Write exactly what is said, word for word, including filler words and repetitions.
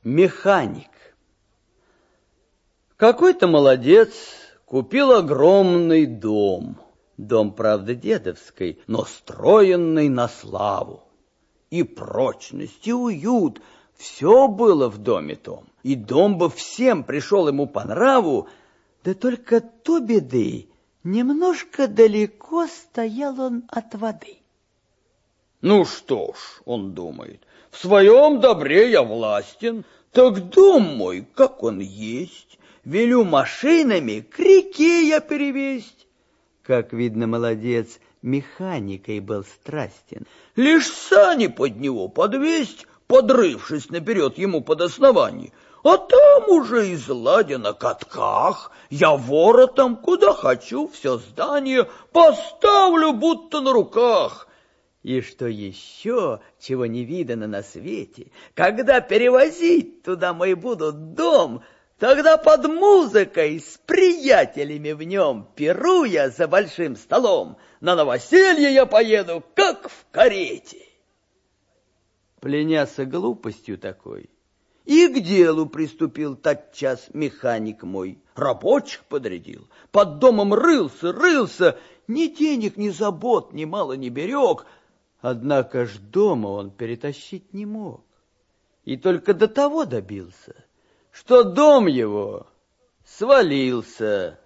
Механик. Какой-то молодец купил огромный дом. Дом, правда, дедовский, но строенный на славу. И прочность, и уют, все было в доме том. И дом бы всем пришел ему по нраву, да только то беды, немножко далеко стоял он от воды. Ну что ж, он думает, в своем добре я властен, так дом мой, как он есть, велю машинами к реке я перевесть. Как видно, молодец, механикой был страстен. Лишь сани под него подвесть, подрывшись наперед ему под основание, а там уже изладя на катках, я воротом, куда хочу, все здание поставлю, будто на руках. И что еще, чего не видано на свете, когда перевозить туда мой будут дом, тогда под музыкой с приятелями в нем пируя за большим столом, на новоселье я поеду, как в карете. Пленяся глупостью такой, и к делу приступил тотчас механик мой. Рабочих подрядил, под домом рылся, рылся, ни денег, ни забот, ни мало не берег. Однако ж дома он перетащить не мог. И только до того добился, что дом его свалился.